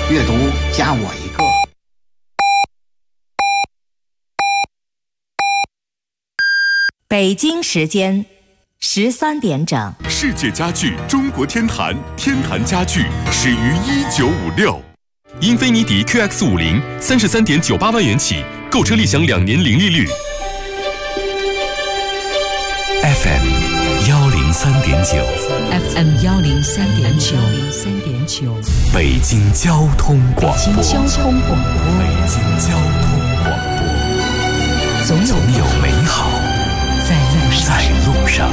阅读加我一个。 北京时间13点整， 世界家具中国天坛，天坛家具始于1956。英菲尼迪 QX50 33.98万元起，购车立享2年零利率。 FM 103.9 FM 103.9 北京交通广播。 北京交通广播。 北京交通广播。 总有美好在路上。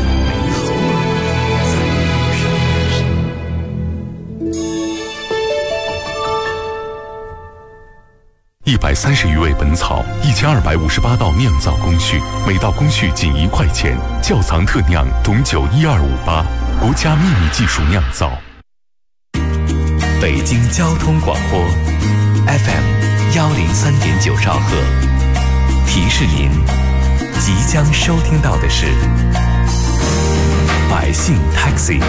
130余味本草，1258道酿造工序，每道工序仅1块钱。窖藏特酿董酒12588，国家秘密技术酿造。 北京交通广播 FM 103.9兆赫，提示您即将收听到的是百姓 Taxi。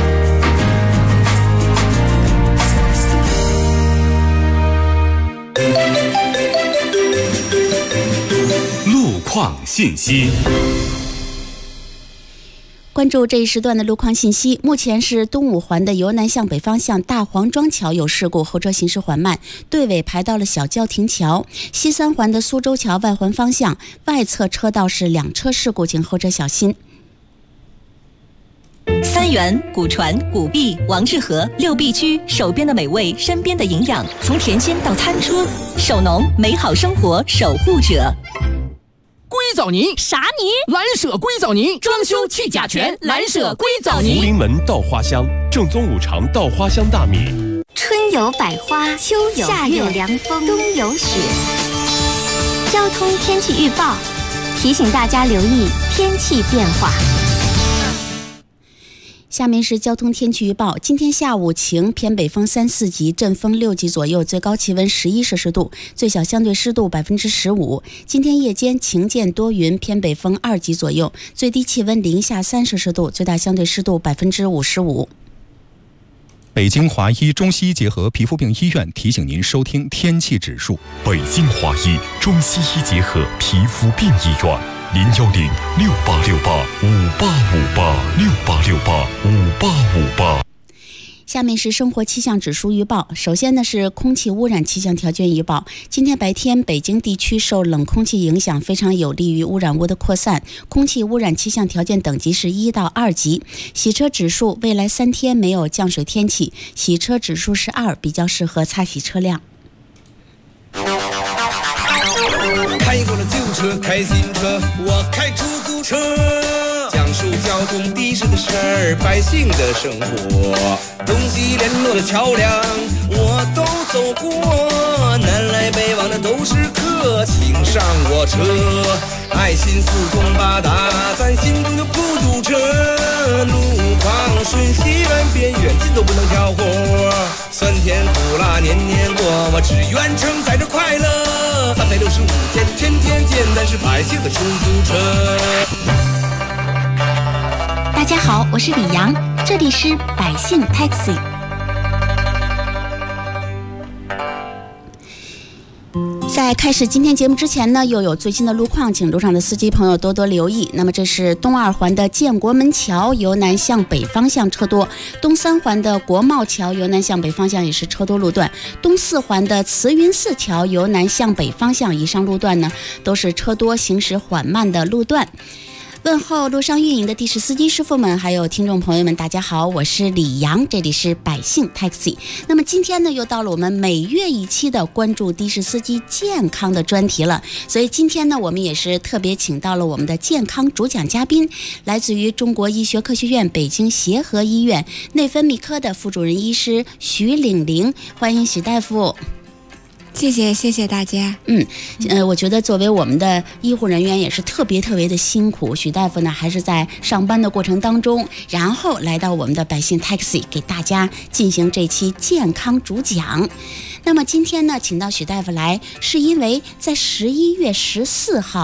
路况信息， 关注这一时段的路况信息。目前是东五环的由南向北方向大黄庄桥有事故，后车行驶缓慢，队尾排到了小郊亭桥。西三环的苏州桥外环方向外侧车道是2车事故，请后车小心。 三元、古传、古币、王致和6必居，手边的美味，身边的营养，从田间到餐桌，手农美好生活守护者。 硅藻泥啥泥？ 蓝舍硅藻泥，装修去甲醛，蓝舍硅藻泥。 福临门稻花香，正宗五常稻花香大米。 春有百花，秋有夏有凉风，冬有雪。交通天气预报提醒大家留意天气变化。 下面是交通天气预报。今天下午晴，偏北风3、4级，阵风6级左右，最高气温11摄氏度，最小相对湿度15%。今天夜间晴间多云，偏北风2级左右，最低气温零下3摄氏度，最大相对湿度55%。 北京华医中西医结合皮肤病医院提醒您收听天气指数。 北京华医中西医结合皮肤病医院。010-6868-5858，6858-5858。 下面是生活气象指数预报。首先呢是空气污染气象条件预报。今天白天北京地区受冷空气影响，非常有利于污染物的扩散，空气污染气象条件等级是1到2级。洗车指数未来3天没有降水天气，洗车指数是2，比较适合擦洗车辆。 开过了旧车，开新车，我开出租车，讲述交通的士的事儿，百姓的生活，东西联络的桥梁我都走过，南来北往的都是客，请上我车，爱心四通八达，咱心中就不堵车，路况瞬息万变，远近都不能挑活，酸甜苦辣年年过，我只愿承载着快乐，365天天天见，咱是百姓的出租车。 大家好，我是李阳，这里是百姓 Taxi。 在开始今天节目之前呢，又有最新的路况，请路上的司机朋友多多留意。那么这是东2环的建国门桥由南向北方向车多，东3环的国贸桥由南向北方向也是车多路段，东4环的慈云寺桥由南向北方向以上路段呢都是车多行驶缓慢的路段。问候路上运营的的士司机师傅们，还有听众朋友们，大家好，我是李阳，这里是百姓 Taxi。 那么今天呢又到了我们每月一期的关注的士司机健康的专题了，所以今天呢我们也是特别请到了我们的健康主讲嘉宾，来自于中国医学科学院北京协和医院内分泌科的副主任医师徐岭玲，欢迎许大夫。 谢谢大家。 我觉得作为我们的医护人员也是特别的辛苦，许大夫呢还是在上班的过程当中，然后来到我们的百姓 Taxi 给大家进行这期健康主讲。那么今天呢请到许大夫来，是因为在11月14号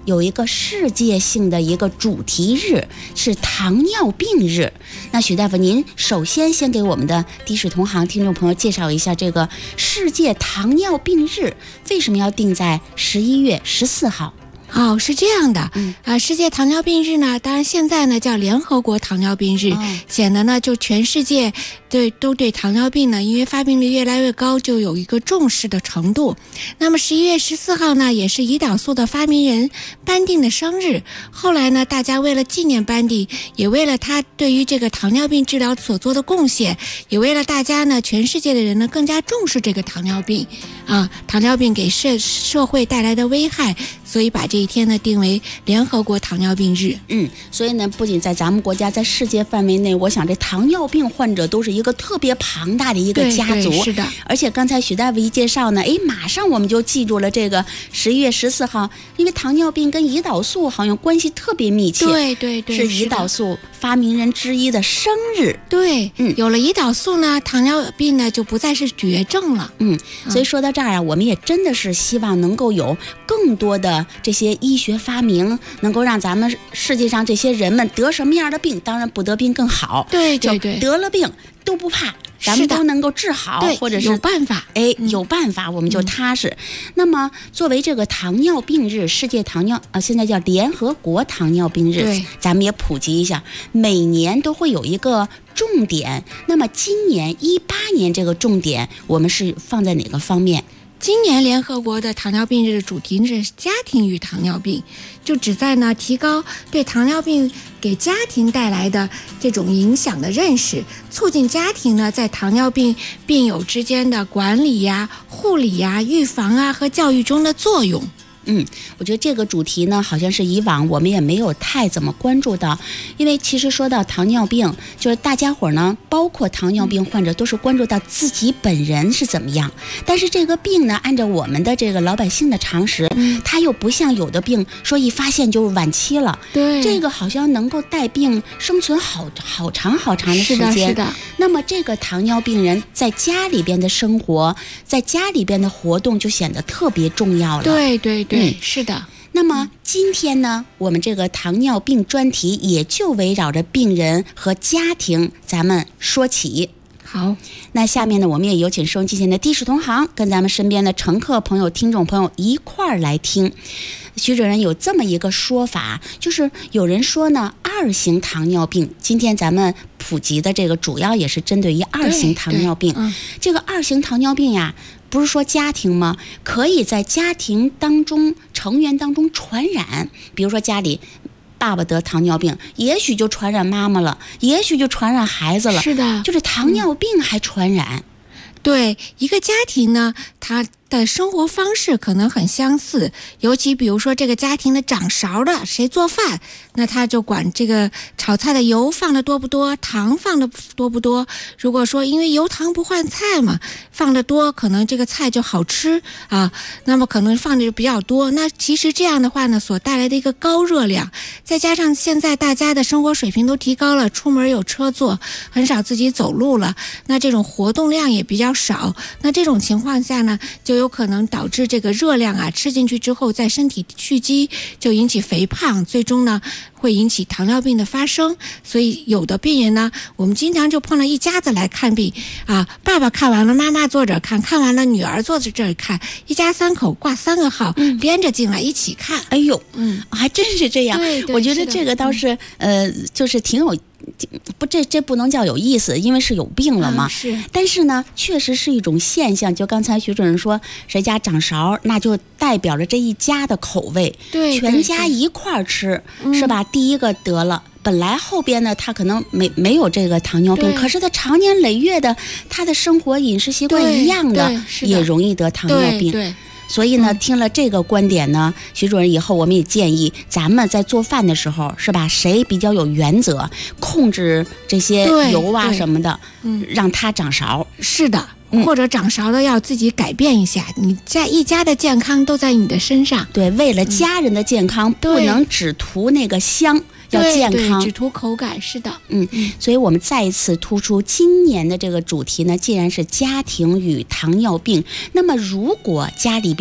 有一个世界性的一个主题日，是糖尿病日。那许大夫，您首先给我们的的士同行听众朋友介绍一下这个世界糖尿病日为什么要定在11月14号？ 是这样的，世界糖尿病日呢，当然现在呢叫联合国糖尿病日，显得呢就全世界都对糖尿病呢，因为发病率越来越高，就有一个重视的程度。那么11月14号呢，也是胰岛素的发明人班定的生日。后来呢，大家为了纪念班定，也为了他对于这个糖尿病治疗所做的贡献，也为了大家呢，全世界的人呢更加重视这个糖尿病糖尿病给社会带来的危害，所以把这一天呢定为联合国糖尿病日。 所以呢，不仅在咱们国家，在世界范围内，我想这糖尿病患者都是一个特别庞大的一个家族。 对，是的。 而且刚才许大夫一介绍呢，马上我们就记住了这个11月14号，因为糖尿病跟胰岛素好像关系特别密切。 对， 是胰岛素发明人之一的生日。 对，有了胰岛素呢，糖尿病呢就不再是绝症了。 所以说到这儿我们也真的是希望能够有更多的这些医学发明，能够让咱们世界上这些人们得什么样的病，当然不得病更好。 对， 得了病都不怕，咱们都能够治好，或者是有办法。 有办法我们就踏实。那么作为这个糖尿病日，世界糖尿现在叫联合国糖尿病日，咱们也普及一下，每年都会有一个重点。那么今年18年这个重点我们是放在哪个方面？ 今年联合国的糖尿病日的主题是家庭与糖尿病，就旨在呢提高对糖尿病给家庭带来的这种影响的认识，促进家庭呢在糖尿病病友之间的管理护理预防和教育中的作用。 我觉得这个主题呢，好像是以往我们也没有太怎么关注到，因为其实说到糖尿病，就是大家伙呢，包括糖尿病患者，都是关注到自己本人是怎么样。但是这个病呢，按照我们的这个老百姓的常识，它又不像有的病说一发现就晚期了。 对， 这个好像能够带病生存好长的时间。 是的。 那么这个糖尿病人在家里边的生活，在家里边的活动就显得特别重要了。 对，是的。 那么今天呢，我们这个糖尿病专题也就围绕着病人和家庭咱们说起。 好， 那下面呢，我们也有请收音机前的的士同行跟咱们身边的乘客朋友、听众朋友一块儿来听。徐主任有这么一个说法，就是有人说呢，2型糖尿病，今天咱们普及的这个主要也是针对于2型糖尿病。这个2型糖尿病呀，不是说家庭吗？可以在家庭当中成员当中传染，比如说家里爸爸得糖尿病，也许就传染妈妈了，也许就传染孩子了。 是的， 就是糖尿病还传染。 对，一个家庭呢，它的生活方式可能很相似，尤其比如说这个家庭的掌勺的谁做饭，那他就管这个炒菜的油放的多不多，糖放的多不多。如果说因为油糖不换菜嘛，放的多，可能这个菜就好吃那么可能放的就比较多。那其实这样的话呢，所带来的一个高热量，再加上现在大家的生活水平都提高了，出门有车坐，很少自己走路了，那这种活动量也比较少。那这种情况下呢，就有可能导致这个热量吃进去之后，在身体蓄积，就引起肥胖，最终呢会引起糖尿病的发生。所以有的病人呢，我们经常就碰到一家子来看病爸爸看完了，妈妈坐这儿看，看完了女儿坐在这儿看，一家3口挂3个号，连着进来一起看。 哎呦，还真是这样。 对， 我觉得这个倒是就是挺有这不能叫有意思，因为是有病了嘛。 是， 但是呢，确实是一种现象。就刚才徐主任说，谁家掌勺，那就代表着这一家的口味， 对， 全家一块儿吃，是吧？第一个得了。本来后边呢，他可能没有这个糖尿病，可是他长年累月的，他的生活饮食习惯一样的，也容易得糖尿病。 对。 所以呢，听了这个观点呢，徐主任以后我们也建议咱们在做饭的时候，是吧？谁比较有原则，控制这些油什么的，让他掌勺。 是的，或者掌勺的要自己改变一下，你在一家的健康都在你的身上。 对，为了家人的健康，不能只图那个香。要健康， 只图口感。是的， 所以我们再一次突出今年的这个主题呢，既然是家庭与糖尿病，那么如果家里边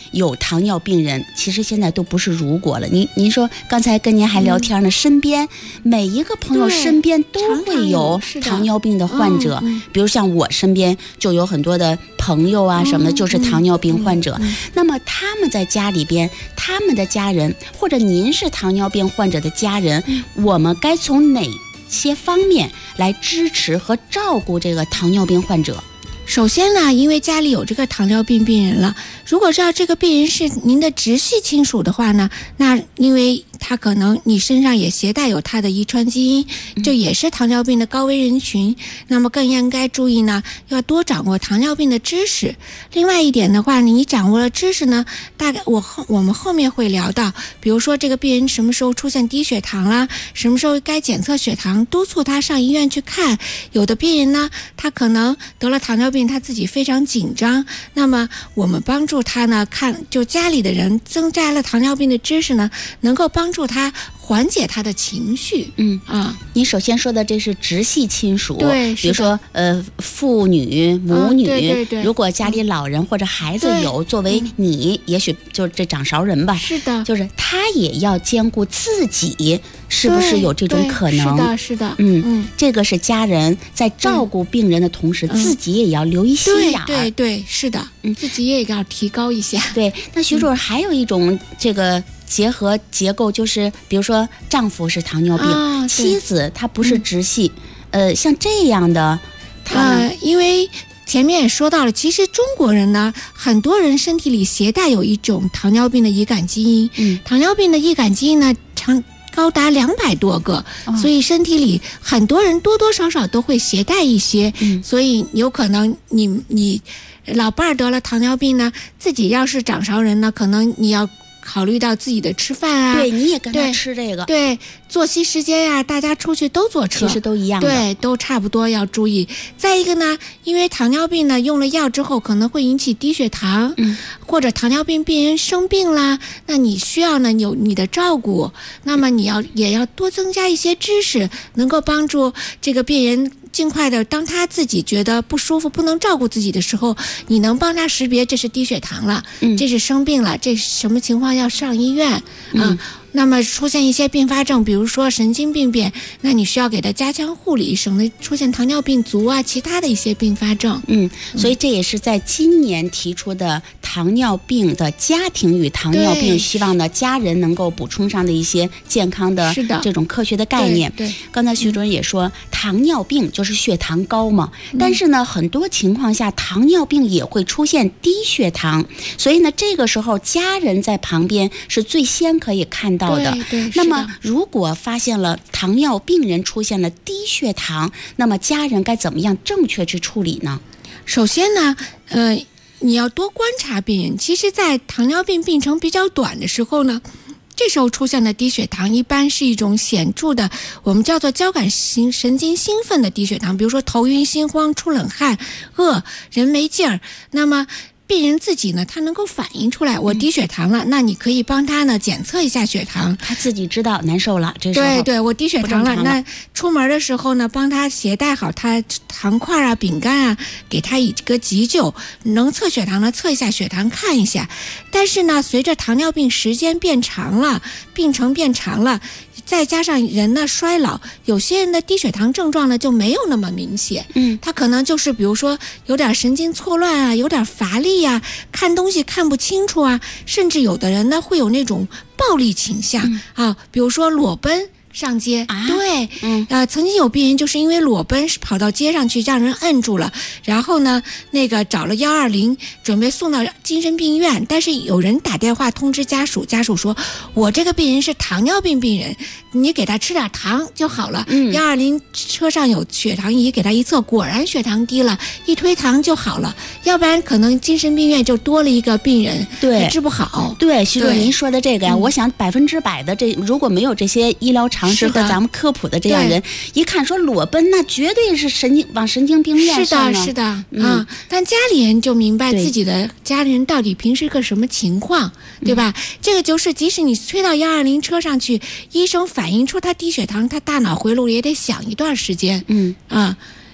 有糖尿病人，其实现在都不是如果了。您说刚才跟您还聊天呢，身边每一个朋友身边都会有糖尿病的患者，比如像我身边就有很多的朋友啊什么的，就是糖尿病患者。那么他们在家里边，他们的家人或者您是糖尿病患者的家人，我们该从哪些方面来支持和照顾这个糖尿病患者？ 首先呢，因为家里有这个糖尿病病人了，如果知道这个病人是您的直系亲属的话呢，那因为他可能你身上也携带有他的遗传基因，这也是糖尿病的高危人群，那么更应该注意呢，要多掌握糖尿病的知识。另外一点的话，你掌握了知识呢，大概我们后面会聊到，比如说这个病人什么时候出现低血糖啦，什么时候该检测血糖，督促他上医院去看。有的病人呢，他可能得了糖尿病，他自己非常紧张，那么我们帮助他呢，就家里的人增加了糖尿病的知识呢，能够帮助他缓解他的情绪。 你首先说的这是直系亲属， 对， 比如说父女、母女， 对， 如果家里老人或者孩子有，作为你，也许就是这掌勺人吧， 是的， 就是他也要兼顾自己，是不是有这种可能？ 是的， 这个是家人在照顾病人的同时，自己也要留一心眼儿。 对，是的，自己也要提高一下。 对，那徐主任还有一种这个结合结构，就是比如说丈夫是糖尿病，妻子她不是直系，像这样的， 因为前面也说到了，其实中国人呢，很多人身体里携带有一种糖尿病的易感基因，糖尿病的易感基因呢，高达200多个，所以身体里很多人多多少少都会携带一些，所以有可能你老伴儿得了糖尿病呢，自己要是掌勺人呢，可能你要考虑到自己的吃饭啊， 对，你也跟他吃这个， 对，作息时间呀，大家出去都坐车， 其实都一样的， 对，都差不多要注意。再一个呢，因为糖尿病呢，用了药之后可能会引起低血糖，或者糖尿病病人生病啦，那你需要呢有你的照顾，那么也要多增加一些知识，能够帮助这个病人尽快的，当他自己觉得不舒服不能照顾自己的时候，你能帮他识别这是低血糖了，这是生病了，这是什么情况要上医院那么出现一些并发症，比如说神经病变，那你需要给他加强护理，省得出现糖尿病足啊，其他的一些并发症。 所以这也是在今年提出的糖尿病的家庭与糖尿病，希望呢家人能够补充上的一些健康的这种科学的概念。 对， 刚才徐主任也说，糖尿病就是血糖高嘛，但是呢很多情况下糖尿病也会出现低血糖，所以呢这个时候家人在旁边是最先可以看到的。那么如果发现了糖尿病人出现了低血糖，那么家人该怎么样正确去处理呢？ 首先呢你要多观察病人，其实在糖尿病病程比较短的时候呢，这时候出现的低血糖一般是一种显著的，我们叫做交感神经兴奋的低血糖，比如说头晕心慌、出冷汗、饿、人没劲儿。那么病人自己呢，他能够反映出来我低血糖了，那你可以帮他呢检测一下血糖， 他自己知道难受了，这时候对我低血糖了，那出门的时候呢，帮他携带好他糖块啊、饼干啊，给他一个急救，能测血糖呢测一下血糖看一下。但是呢，随着糖尿病时间变长了，病程变长了，再加上人呢衰老，有些人的低血糖症状呢就没有那么明显，他可能就是比如说有点神经错乱啊，有点乏力啊，看东西看不清楚啊，甚至有的人呢会有那种暴力倾向比如说裸奔上街对，曾经有病人就是因为裸奔跑到街上去，让人摁住了，然后呢那个找了120准备送到精神病院，但是有人打电话通知家属，家属说我这个病人是糖尿病病人，你给他吃点糖就好了，120车上有血糖仪，给他一测，果然血糖低了，一推糖就好了，要不然可能精神病院就多了一个病人， 对， 治不好。 对，徐主任您说的这个呀，我想100%的这如果没有这些医疗常识和咱们科普的这样人，一看说裸奔，那绝对是往神经病院上了。 是的，但家里人就明白自己的家里人到底平时个什么情况，对吧？这个就是即使你推到120车上去，医生反映出他低血糖，他大脑回路也得想一段时间，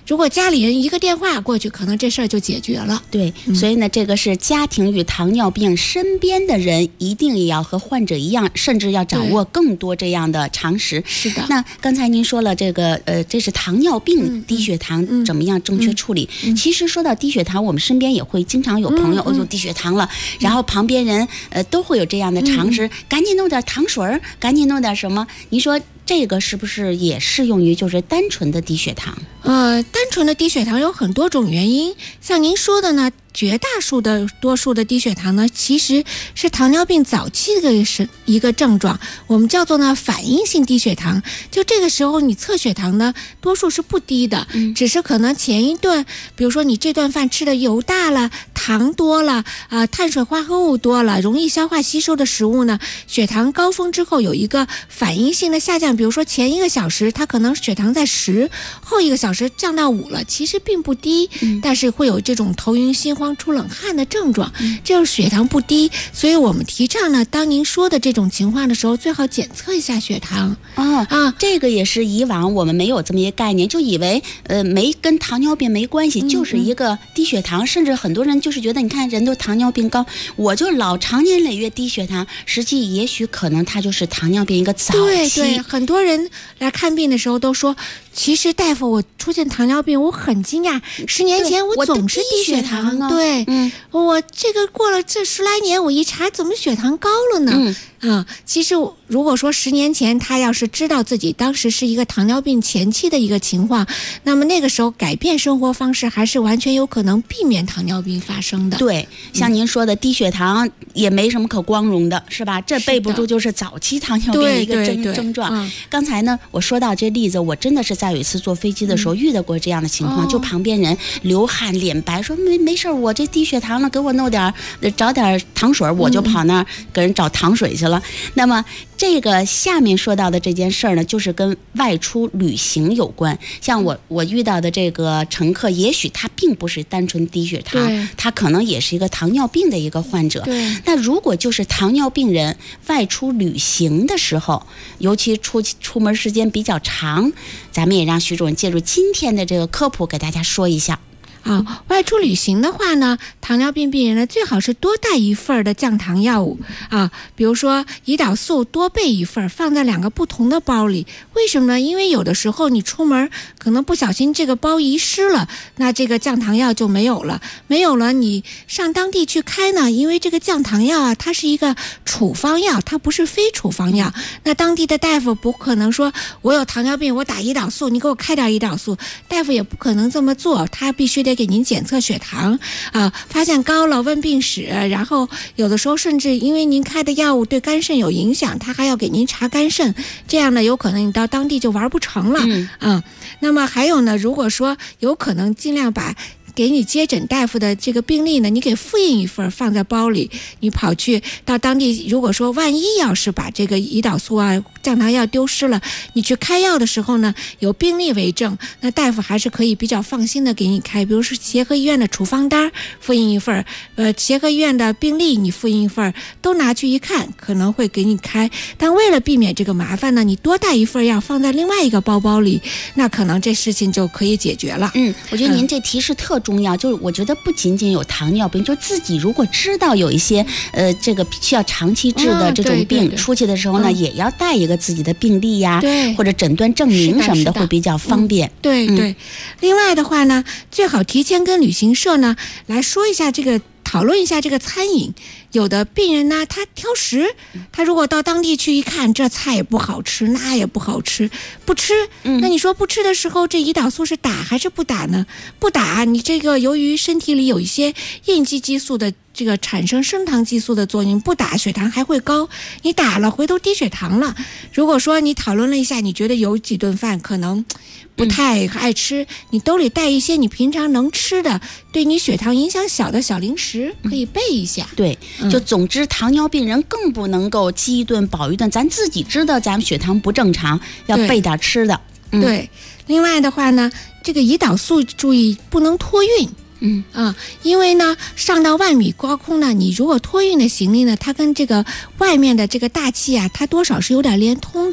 如果家里人一个电话过去，可能这事儿就解决了。 对，所以呢，这个是家庭与糖尿病身边的人一定也要和患者一样，甚至要掌握更多这样的常识。 是的。 那刚才您说了这个这是糖尿病低血糖怎么样正确处理？其实说到低血糖，我们身边也会经常有朋友有低血糖了，然后旁边人都会有这样的常识，赶紧弄点糖水儿，赶紧弄点什么？您说这个是不是也适用于就是单纯的低血糖？ 单纯的低血糖有很多种原因，像您说的呢，绝大多数的低血糖呢，其实是糖尿病早期的一个症状，我们叫做呢反应性低血糖。就这个时候你测血糖呢，多数是不低的，只是可能前一顿，比如说你这顿饭吃的油大了，糖多了碳水化合物多了，容易消化吸收的食物呢，血糖高峰之后有一个反应性的下降，比如说前1个小时它可能血糖在10，后1个小时降到5了，其实并不低，但是会有这种头晕心慌出冷汗的症状，这就是血糖不低。所以我们提倡呢，当您说的这种情况的时候，最好检测一下血糖。 这个也是以往我们没有这么一个概念，就以为没跟糖尿病没关系，就是一个低血糖，甚至很多人就是觉得你看人都糖尿病高，我就老长年累月低血糖，实际也许可能它就是糖尿病一个早期。 对，很多人来看病的时候都说，其实大夫，我出现糖尿病，我很惊讶。10年前我总是低血糖啊，对，我这个过了这10来年，我一查怎么血糖高了呢？其实如果说10年前他要是知道自己当时是一个糖尿病前期的一个情况，那么那个时候改变生活方式，还是完全有可能避免糖尿病发生的。 对，像您说的低血糖也没什么可光荣的，是吧？这背不住就是早期糖尿病的一个症状。刚才呢，我说到这例子，我真的是在有一次坐飞机的时候遇到过这样的情况，就旁边人流汗脸白，说没事，我这低血糖了，给我弄点找点糖水，我就跑那儿给人找糖水去了。那么这个下面说到的这件事儿呢，就是跟外出旅行有关。像我遇到的这个乘客，也许他并不是单纯低血糖，他可能也是一个糖尿病的一个患者。那如果就是糖尿病人外出旅行的时候，尤其出门时间比较长，咱们也让徐主任借助今天的这个科普给大家说一下。 外出旅行的话呢，糖尿病病人呢最好是多带一份的降糖药物比如说胰岛素多备一份，放在2个不同的包里。为什么呢？因为有的时候你出门可能不小心这个包遗失了，那这个降糖药就没有了，你上当地去开呢，因为这个降糖药它是一个处方药，它不是非处方药。那当地的大夫不可能说我有糖尿病我打胰岛素，你给我开点胰岛素，大夫也不可能这么做，他必须得给您检测血糖发现高了问病史，然后有的时候甚至因为您开的药物对肝肾有影响，他还要给您查肝肾，这样呢有可能你到当地就玩不成了。那么还有呢，如果说有可能尽量把给你接诊大夫的这个病历呢，你给复印一份放在包里，你跑去到当地，如果说万一要是把这个胰岛素降糖药丢失了，你去开药的时候呢，有病历为证，那大夫还是可以比较放心的给你开。比如说协和医院的处方单复印一份，协和医院的病历你复印一份，都拿去一看，可能会给你开。但为了避免这个麻烦呢，你多带一份药放在另外一个包里，那可能这事情就可以解决了。 我觉得您这提示特重要，就是我觉得不仅仅有糖尿病，就自己如果知道有一些这个需要长期治的这种病，出去的时候呢，也要带一个自己的病历呀，或者诊断证明什么的，会比较方便。 对。另外的话呢，最好提前跟旅行社呢来说一下讨论一下这个餐饮。有的病人呢，他挑食，他如果到当地去一看，这菜也不好吃，那也不好吃，不吃。那你说不吃的时候，这胰岛素是打还是不打呢？不打，你这个由于身体里有一些应激激素的这个产生升糖激素的作用，不打血糖还会高，你打了回头低血糖了。如果说你讨论了一下，你觉得有几顿饭可能不太爱吃，你兜里带一些你平常能吃的，对你血糖影响小的小零食，可以备一下。 对，就总之糖尿病人更不能够饥一顿饱一顿，咱自己知道咱们血糖不正常，要备点吃的。 对，另外的话呢，这个胰岛素注意不能托运。因为呢，上到万米高空呢，你如果托运的行李呢，它跟这个外面的这个大气它多少是有点连通的。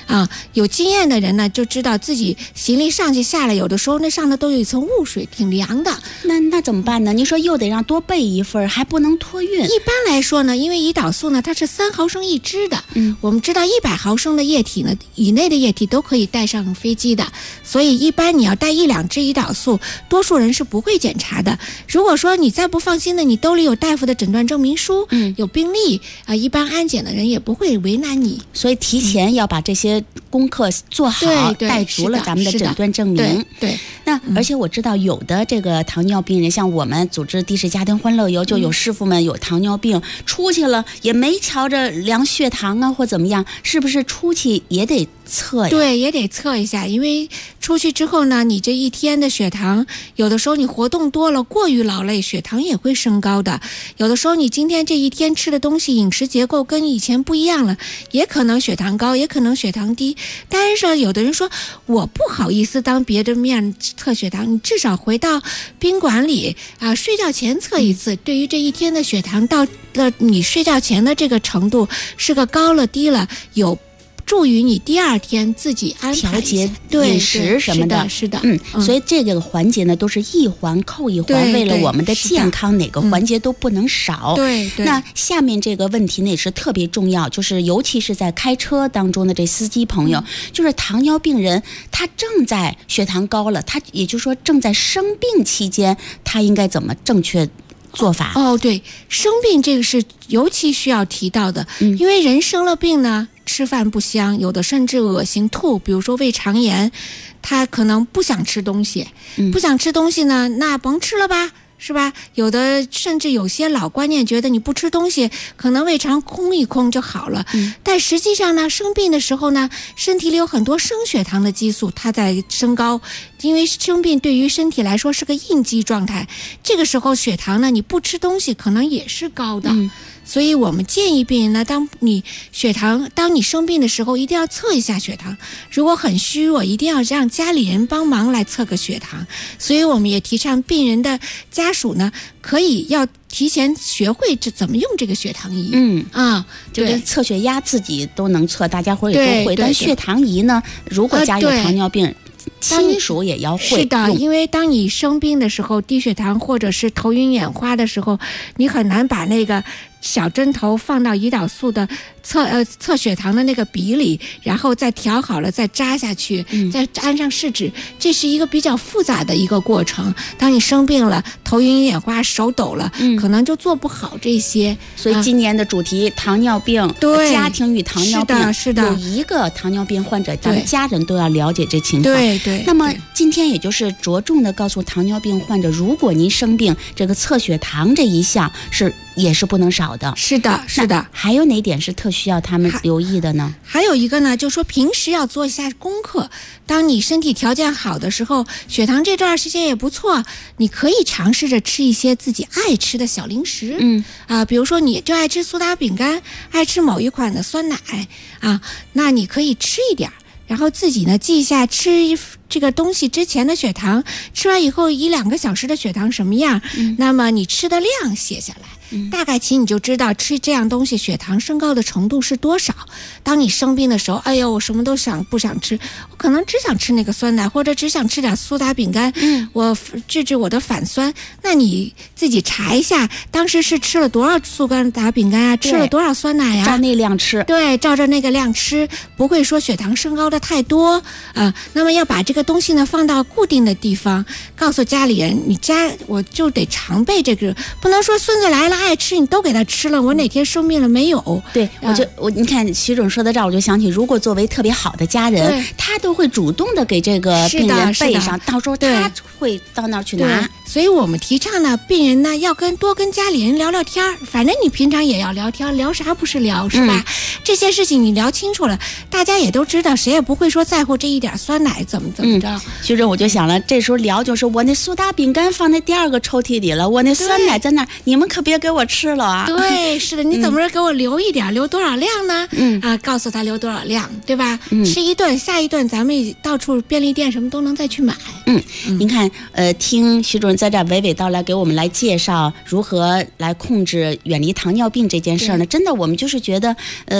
啊，有经验的人呢就知道自己行李上去下来，有的时候那上头都有一层雾水，挺凉的。 那怎么办呢？你说又得让多备一份，还不能托运。 一般来说呢，因为胰岛素呢它是3毫升1支的，我们知道100毫升的液体呢以内的液体都可以带上飞机的，所以一般你要带1-2支胰岛素，多数人是不会检查的。如果说你再不放心的，你兜里有大夫的诊断证明书，有病历啊，一般安检的人也不会为难你。 所以提前要把这些功课做好，带足了咱们的诊断证明。 对， 那而且我知道有的这个糖尿病人，像我们组织的士家庭欢乐游，就有师傅们有糖尿病出去了，也没瞧着量血糖啊或怎么样，是不是出去也得测呀？ 对，也得测一下，因为出去之后呢，你这一天的血糖，有的时候你活动多了，过于劳累，血糖也会升高的。有的时候你今天这一天吃的东西饮食结构跟以前不一样了，也可能血糖高，也可能血糖低。但是有的人说我不好意思当别的面测血糖，你至少回到宾馆里啊，睡觉前测一次，对于这一天的血糖到了你睡觉前的这个程度是个高了低了，有助于你第二天自己安排调节饮食什么的。 是的， 所以这个环节呢都是一环扣一环，为了我们的健康，哪个环节都不能少。 对。 那下面这个问题呢也是特别重要，就是尤其是在开车当中的这司机朋友，就是糖尿病人他正在血糖高了，他也就是说正在生病期间，他应该怎么正确做法？ 对，生病这个是尤其需要提到的，因为人生了病呢，吃饭不香，有的甚至恶心吐，比如说胃肠炎，他可能不想吃东西，不想吃东西呢，那甭吃了吧，是吧？有的甚至有些老观念觉得你不吃东西，可能胃肠空一空就好了。但实际上呢，生病的时候呢，身体里有很多升血糖的激素，它在升高。因为生病对于身体来说是个应激状态，这个时候血糖呢，你不吃东西可能也是高的。所以我们建议病人呢，当你生病的时候，一定要测一下血糖。如果很虚弱，一定要让家里人帮忙来测个血糖。所以我们也提倡病人的家属呢，可以要提前学会怎么用这个血糖仪。 就是测血压自己都能测，大家伙也都会。但血糖仪呢，如果家有糖尿病，亲属也要会。 是的，因为当你生病的时候，低血糖或者是头晕眼花的时候，你很难把那个小针头放到胰岛素的测血糖的那个笔里，然后再调好了再扎下去，再安上试纸，这是一个比较复杂的一个过程。当你生病了，头晕眼花手抖了，可能就做不好这些。 所以今年的主题糖尿病，家庭与糖尿病， 是的， 有一个糖尿病患者，咱们家人都要了解这情况。 对。 那么今天也就是着重的告诉糖尿病患者，如果您生病，这个测血糖这一项也是不能少的。 是的。 还有哪点是特需要他们留意的呢？ 还有一个呢，就是说平时要做一下功课。当你身体条件好的时候，血糖这段时间也不错，你可以尝试着吃一些自己爱吃的小零食。比如说你就爱吃苏打饼干，爱吃某一款的酸奶啊，那你可以吃一点，然后自己呢记一下吃这个东西之前的血糖，吃完以后1-2个小时的血糖什么样，那么你吃的量写下来，大概其你就知道吃这样东西血糖升高的程度是多少。当你生病的时候，哎呦我什么都不想吃，我可能只想吃那个酸奶，或者只想吃点苏打饼干，我治我的反酸，那你自己查一下当时是吃了多少苏打饼干啊，吃了多少酸奶呀， 照那量吃。 对，照着那个量吃，不会说血糖升高的太多那么要把这个东西呢放到固定的地方，告诉家里人，你家我就得常备这个，不能说孙子来了爱吃你都给他吃了，我哪天生病了没有。 对，你看徐总说到这儿，我就想起，如果作为特别好的家人，他都会主动的给这个病人备上，到时候他会到那儿去拿。 所以我们提倡呢，病人呢要多跟家里人聊聊天，反正你平常也要聊天，聊啥不是聊，是吧？这些事情你聊清楚了，大家也都知道，谁也不会说在乎这一点酸奶怎么着。 徐总，我就想了，这时候聊就是我那苏打饼干放在第2个抽屉里了，我那酸奶在那儿，你们可别给我吃了啊！ 对，是的，你怎么着给我留一点，留多少量呢？告诉他留多少量，对吧？吃一顿，下一顿咱们到处便利店什么都能再去买。 您看，听徐主任在这娓娓道来，给我们来介绍如何来控制、远离糖尿病这件事呢？真的，我们就是觉得，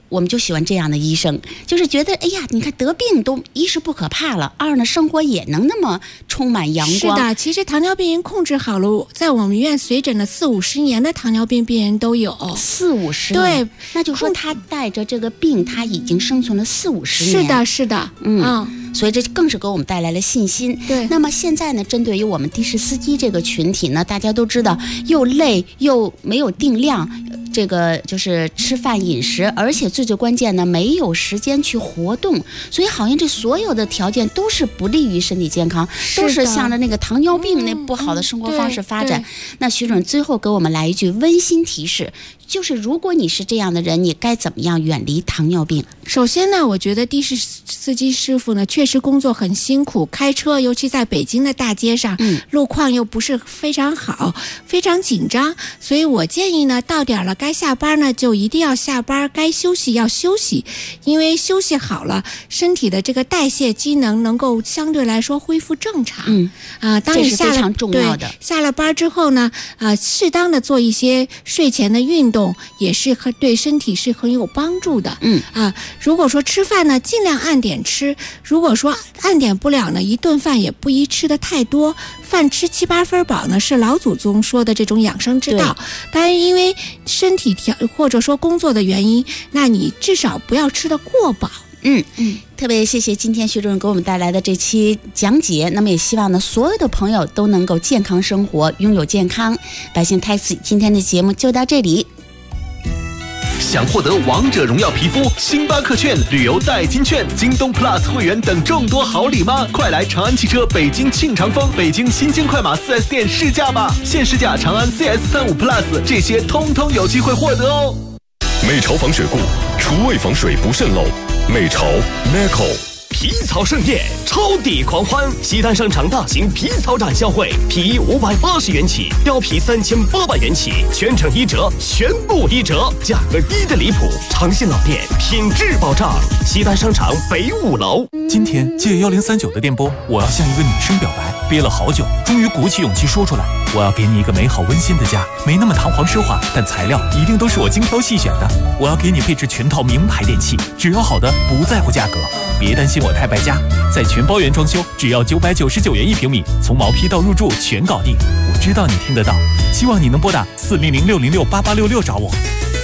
我们就喜欢这样的医生，就是觉得哎呀，你看得病都一是不可怕了，二呢生活也能那么充满阳光。 是的，其实糖尿病人控制好了，在我们医院随诊的40-50年的糖尿病病人都有 ，40-50年， 对， 那就说他带着这个病，他已经生存了40-50年。 是的，是的， 所以这更是给我们带来了信心。 对， 那么现在呢，针对于我们的士司机这个群体呢，大家都知道又累又没有定量，这个就是吃饭饮食，而且最关键呢，没有时间去活动，所以好像这所有的条件都是不利于身体健康，都是向着那个糖尿病那不好的生活方式发展。那徐主任最后给我们来一句温馨提示，就是如果你是这样的人，你该怎么样远离糖尿病？ 首先呢，我觉得的士司机师傅呢确实工作很辛苦，开车尤其在北京的大街上，路况又不是非常好，非常紧张，所以我建议呢，到点了该下班呢就一定要下班，该休息要休息，因为休息好了，身体的这个代谢机能能够相对来说恢复正常。当你下了， 这是非常重要的。 下了班之后呢，适当的做一些睡前的运动，也是对身体是很有帮助的。如果说吃饭呢，尽量按点吃，如果说按点不了呢，一顿饭也不宜吃的太多，饭吃7-8分饱呢，是老祖宗说的这种养生之道。当然因为身体或者说工作的原因，那你至少不要吃得过饱。 特别谢谢今天徐主任给我们带来的这期讲解，那么也希望呢所有的朋友都能够健康生活，拥有健康。百姓 Taxi 今天的节目就到这里。 想获得王者荣耀皮肤、星巴克券、旅游代金券、京东 Plus 会员等众多好礼吗？快来长安汽车北京庆长丰、北京新京快马 4S 店试驾吧！现试驾长安 CS35 Plus， 这些通通有机会获得哦。 美潮防水固，厨卫防水不渗漏。美潮 Meco。 皮草盛宴，超抵狂欢！西单商场大型皮草展销会，皮衣580元起，貂皮3800元起，全程1折，全部1折，价格低的离谱。长信老店，品质保障。西单商场北5楼。 今天借1039的电波，我要向一个女生表白，憋了好久，终于鼓起勇气说出来。我要给你一个美好温馨的家，没那么堂皇奢华，但材料一定都是我精挑细选的。我要给你配置全套名牌电器，只要好的，不在乎价格。别担心我太败家，在全包圆装修，只要999元1平米，从毛坯到入住全搞定。我知道你听得到，希望你能拨打400-606-8866找我。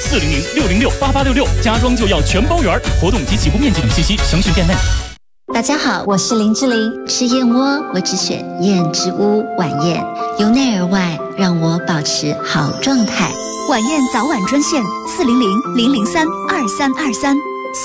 400-606-8866，家装就要全包圆，活动及起步面积等信息详询店内。 大家好，我是林志玲。吃燕窝，我只选燕之屋晚宴，由内而外让我保持好状态。 晚宴早晚专线400-003-2323。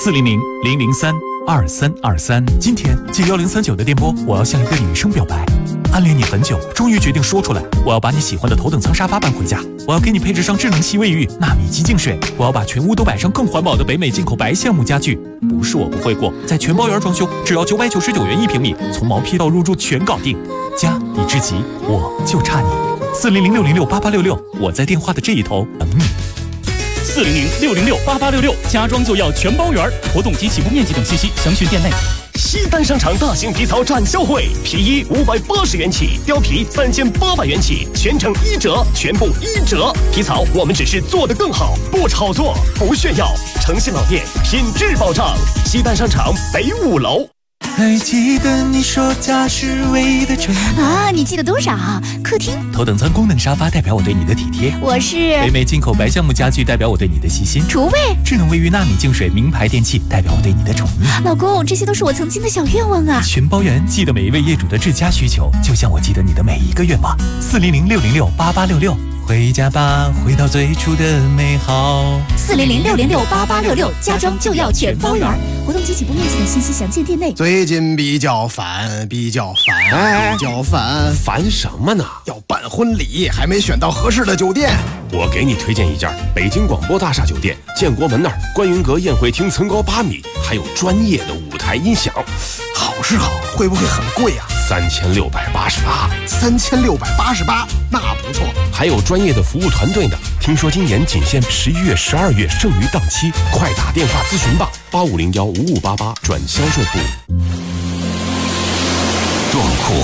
400-003-2323。今天借1039的电波，我要向一个女生表白，暗恋你很久，终于决定说出来。我要把你喜欢的头等舱沙发搬回家，我要给你配置上智能吸卫浴、纳米级净水，我要把全屋都摆上更环保的北美进口白橡木家具。不是我不会过，在全包圆装修，只要999元1平米，从毛坯到入住全搞定。家已至极，我就差你。400-606-8866，我在电话的这一头等你。 400-606-8866，家装就要全包圆，活动及起步面积等信息详询店内。西单商场大型皮草展销会，皮衣580元起，貂皮3800元起，全程1折，全部1折。皮草我们只是做得更好，不炒作，不炫耀。诚信老店，品质保障。西单商场北5楼。 还记得你说家是唯一的城啊？你记得多少？客厅头等舱功能沙发代表我对你的体贴， 我是北美进口白橡木家具代表我对你的细心， 厨卫智能卫浴纳米净水名牌电器代表我对你的宠溺。 老公，这些都是我曾经的小愿望啊！ 全包圆记得每一位业主的至佳需求，就像我记得你的每一个愿望。400-606-8866，回家吧，回到最初的美好。 400-606-8866，家装就要全包圆。活动及起步面积的信息详见店内。 最近比较烦， 烦什么呢？ 要办婚礼，还没选到合适的酒店。 我给你推荐一家北京广播大厦酒店，建国门那儿观云阁宴会厅层高8米，还有专业的舞台音响。 好是好，会不会很贵啊 ？3688。 3688，那不错。 还有专业的服务团队呢。听说今年仅限11月、12月剩余档期，快打电话咨询吧，85015588转销售部。 壮阔